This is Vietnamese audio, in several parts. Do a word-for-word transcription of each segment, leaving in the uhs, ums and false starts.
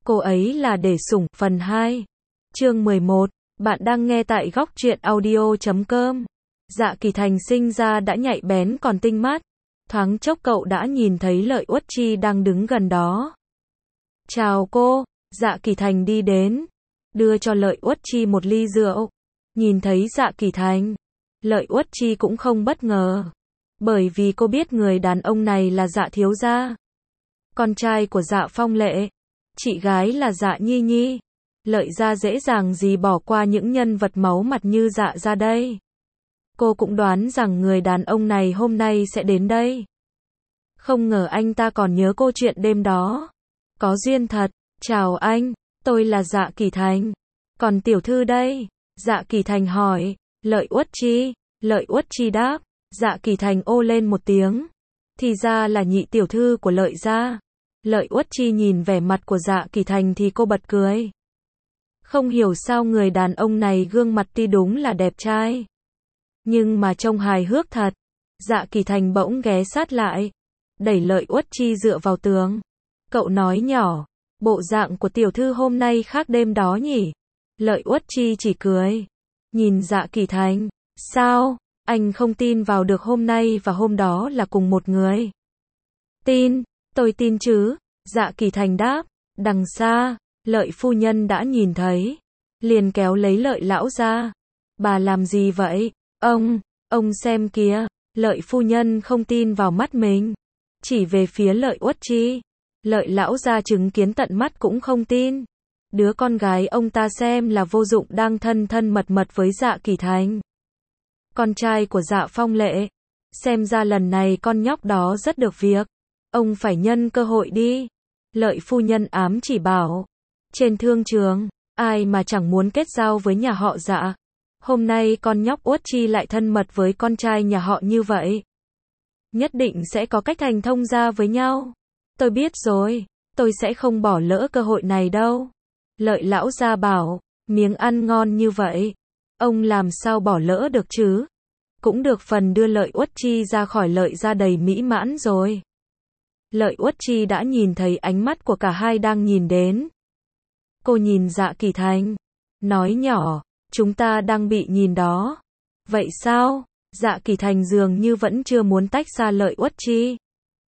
Cô ấy là để sủng, phần hai. Chương mười một. Bạn đang nghe tại góc truyện audio chấm com. Dạ Kỳ Thành sinh ra đã nhạy bén còn tinh mắt. Thoáng chốc cậu đã nhìn thấy Lợi Uất Chi đang đứng gần đó. Chào cô. Dạ Kỳ Thành đi đến, đưa cho Lợi Uất Chi một ly rượu. Nhìn thấy Dạ Kỳ Thành, Lợi Uất Chi cũng không bất ngờ. Bởi vì cô biết người đàn ông này là Dạ thiếu gia, con trai của Dạ Phong Lệ. Chị gái là Dạ Nhi Nhi. Lợi gia dễ dàng gì bỏ qua những nhân vật máu mặt như Dạ gia đây. Cô cũng đoán rằng người đàn ông này hôm nay sẽ đến đây. Không ngờ anh ta còn nhớ cô chuyện đêm đó. Có duyên thật. Chào anh, tôi là Dạ Kỳ Thành. Còn tiểu thư đây? Dạ Kỳ Thành hỏi. Lợi Uất Chi. Lợi Uất Chi đáp. Dạ Kỳ Thành ô lên một tiếng. Thì ra là nhị tiểu thư của Lợi gia. Lợi Uất Chi nhìn vẻ mặt của Dạ Kỳ Thành thì cô bật cười. Không hiểu sao người đàn ông này gương mặt tuy đúng là đẹp trai, nhưng mà trông hài hước thật. Dạ Kỳ Thành bỗng ghé sát lại, đẩy Lợi Uất Chi dựa vào tường. Cậu nói nhỏ, bộ dạng của tiểu thư hôm nay khác đêm đó nhỉ? Lợi Uất Chi chỉ cười, nhìn Dạ Kỳ Thành. Sao, anh không tin vào được hôm nay và hôm đó là cùng một người? Tin, tôi tin chứ. Dạ Kỳ Thành đáp. Đằng xa, Lợi phu nhân đã nhìn thấy, liền kéo lấy Lợi lão ra. Bà làm gì vậy? Ông, ông xem kìa. Lợi phu nhân không tin vào mắt mình, chỉ về phía Lợi Uất Chi. Lợi lão gia chứng kiến tận mắt cũng không tin. Đứa con gái ông ta xem là vô dụng đang thân thân mật mật với Dạ Kỳ Thành, con trai của Dạ Phong Lệ. Xem ra lần này con nhóc đó rất được việc. Ông phải nhân cơ hội đi. Lợi phu nhân ám chỉ bảo. Trên thương trường, ai mà chẳng muốn kết giao với nhà họ Dạ. Hôm nay con nhóc Uất Chi lại thân mật với con trai nhà họ như vậy. Nhất định sẽ có cách thành thông ra với nhau. Tôi biết rồi, tôi sẽ không bỏ lỡ cơ hội này đâu. Lợi lão gia bảo, miếng ăn ngon như vậy, ông làm sao bỏ lỡ được chứ? Cũng được phần đưa Lợi Uất Chi ra khỏi Lợi gia đầy mỹ mãn rồi. Lợi Uất Chi đã nhìn thấy ánh mắt của cả hai đang nhìn đến. Cô nhìn Dạ Kỳ Thành, nói nhỏ, chúng ta đang bị nhìn đó. Vậy sao? Dạ Kỳ Thành dường như vẫn chưa muốn tách ra Lợi Uất Chi.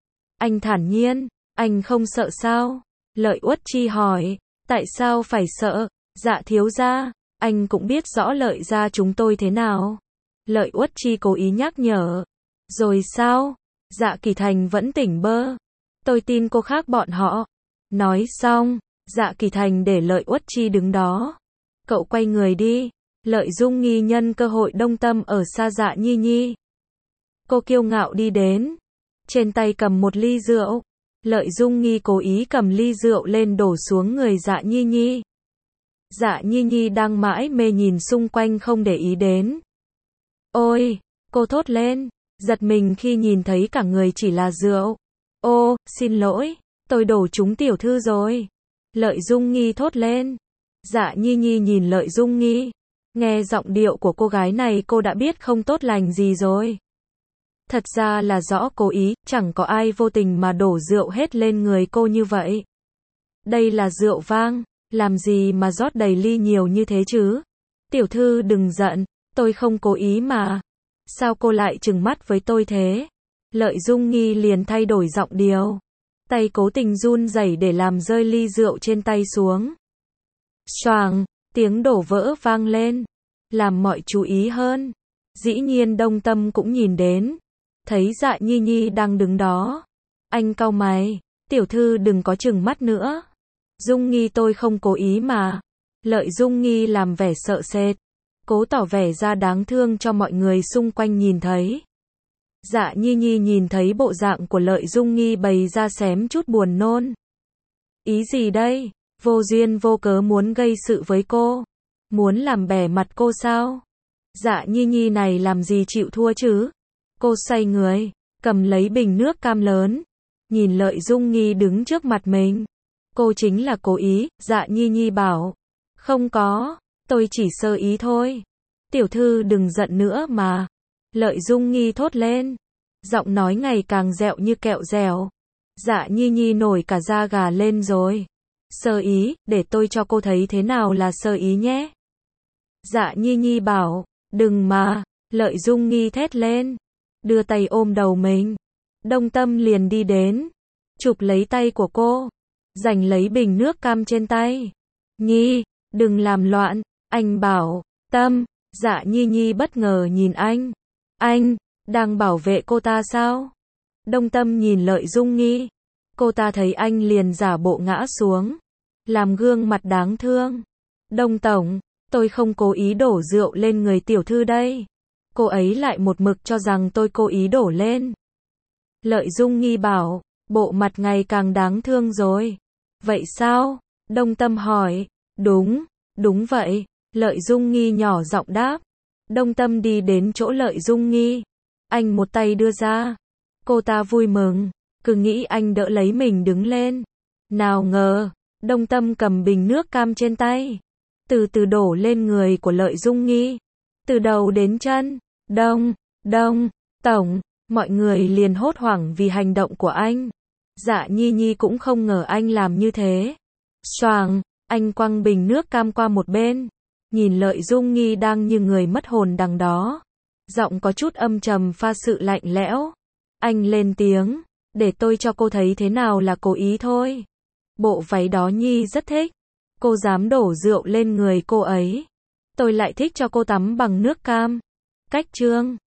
Anh thản nhiên, anh không sợ sao? Lợi Uất Chi hỏi. Tại sao phải sợ? Dạ thiếu gia, anh cũng biết rõ Lợi gia chúng tôi thế nào. Lợi Uất Chi cố ý nhắc nhở. Rồi sao? Dạ Kỳ Thành vẫn tỉnh bơ. Tôi tin cô khác bọn họ. Nói xong, Dạ Kỳ Thành để Lợi Uất Chi đứng đó. Cậu quay người đi. Lợi Dung Nghi nhân cơ hội đông tâm ở xa Dạ Nhi Nhi. Cô kiêu ngạo đi đến, trên tay cầm một ly rượu. Lợi Dung Nghi cố ý cầm ly rượu lên đổ xuống người Dạ Nhi Nhi. Dạ Nhi Nhi đang mãi mê nhìn xung quanh không để ý đến. Ôi, cô thốt lên, giật mình khi nhìn thấy cả người chỉ là rượu. Ô, xin lỗi, tôi đổ trúng tiểu thư rồi. Lợi Dung Nghi thốt lên. Dạ Nhi Nhi nhìn Lợi Dung Nghi, nghe giọng điệu của cô gái này cô đã biết không tốt lành gì rồi. Thật ra là rõ cố ý, chẳng có ai vô tình mà đổ rượu hết lên người cô như vậy. Đây là rượu vang, làm gì mà rót đầy ly nhiều như thế chứ? Tiểu thư đừng giận, tôi không cố ý mà. Sao cô lại trừng mắt với tôi thế? Lợi Dung Nghi liền thay đổi giọng điệu. Tay cố tình run rẩy để làm rơi ly rượu trên tay xuống. Choàng, tiếng đổ vỡ vang lên, làm mọi chú ý hơn. Dĩ nhiên Đông Tâm cũng nhìn đến, thấy Dạ Nhi Nhi đang đứng đó. Anh cau mày, tiểu thư đừng có trừng mắt nữa. Dung Nghi tôi không cố ý mà. Lợi Dung Nghi làm vẻ sợ sệt, cố tỏ vẻ ra đáng thương cho mọi người xung quanh nhìn thấy. Dạ Nhi Nhi nhìn thấy bộ dạng của Lợi Dung Nghi bày ra xém chút buồn nôn. Ý gì đây? Vô duyên vô cớ muốn gây sự với cô, muốn làm bẻ mặt cô sao? Dạ Nhi Nhi này làm gì chịu thua chứ? Cô xoay người, cầm lấy bình nước cam lớn, nhìn Lợi Dung Nghi đứng trước mặt mình. Cô chính là cố ý. Dạ Nhi Nhi bảo. Không có, tôi chỉ sơ ý thôi. Tiểu thư đừng giận nữa mà. Lợi Dung Nghi thốt lên, giọng nói ngày càng dẹo như kẹo dẻo. Dạ Nhi Nhi nổi cả da gà lên rồi. Sơ ý, để tôi cho cô thấy thế nào là sơ ý nhé. Dạ Nhi Nhi bảo, đừng mà, Lợi Dung Nghi thét lên, đưa tay ôm đầu mình. Đông Tâm liền đi đến, chụp lấy tay của cô, giành lấy bình nước cam trên tay. Nhi, đừng làm loạn, anh bảo. Tâm, Dạ Nhi Nhi bất ngờ nhìn anh. Anh, đang bảo vệ cô ta sao? Đông Tâm nhìn Lợi Dung Nghi. Cô ta thấy anh liền giả bộ ngã xuống, làm gương mặt đáng thương. Đông Tổng, tôi không cố ý đổ rượu lên người tiểu thư đây. Cô ấy lại một mực cho rằng tôi cố ý đổ lên. Lợi Dung Nghi bảo, bộ mặt ngày càng đáng thương rồi. Vậy sao? Đông Tâm hỏi. Đúng, đúng vậy. Lợi Dung Nghi nhỏ giọng đáp. Đông Tâm đi đến chỗ Lợi Dung Nghi. Anh một tay đưa ra. Cô ta vui mừng, cứ nghĩ anh đỡ lấy mình đứng lên. Nào ngờ, Đông Tâm cầm bình nước cam trên tay, từ từ đổ lên người của Lợi Dung Nghi. Từ đầu đến chân. Đông, Đông, Tổng, mọi người liền hốt hoảng vì hành động của anh. Dạ Nhi Nhi cũng không ngờ anh làm như thế. Xoàng, anh quăng bình nước cam qua một bên, nhìn Lợi Dung Nghi đang như người mất hồn đằng đó. Giọng có chút âm trầm pha sự lạnh lẽo. Anh lên tiếng, để tôi cho cô thấy thế nào là cố ý thôi. Bộ váy đó Nhi rất thích. Cô dám đổ rượu lên người cô ấy. Tôi lại thích cho cô tắm bằng nước cam. Cách trương.